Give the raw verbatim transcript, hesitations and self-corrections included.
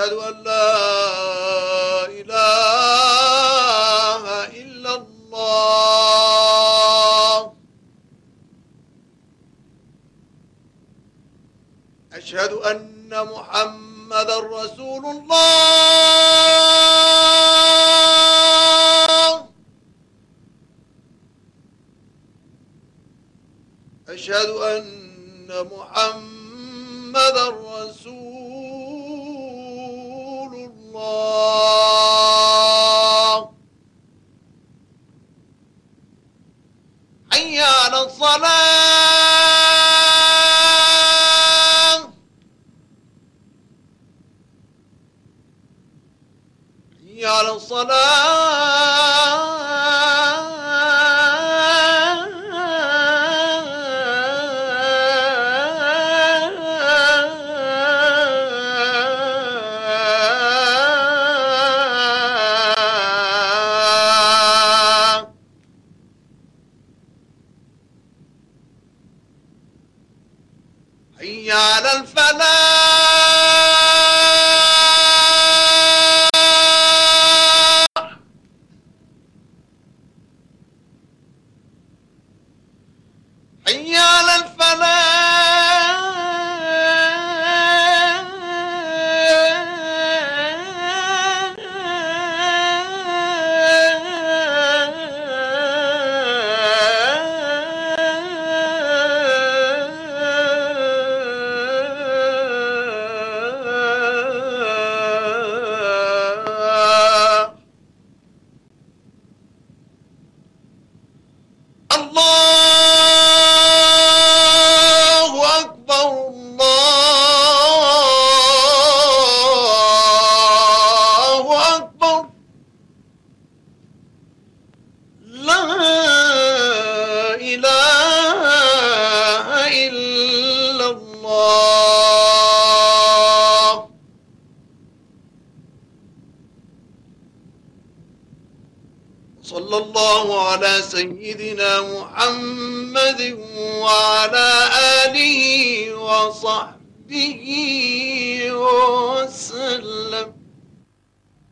أشهد أن لا إله إلا الله. أشهد أن محمدا رسول الله. أشهد أن محمدا رسول الله. حي على الصلاة. حي على الصلاة. حي على الفلاح. حي على الله أكبر. الله أكبر. لا إله إلا الله. صلى الله على سيدنا محمد وعلى آله وصحبه وسلم.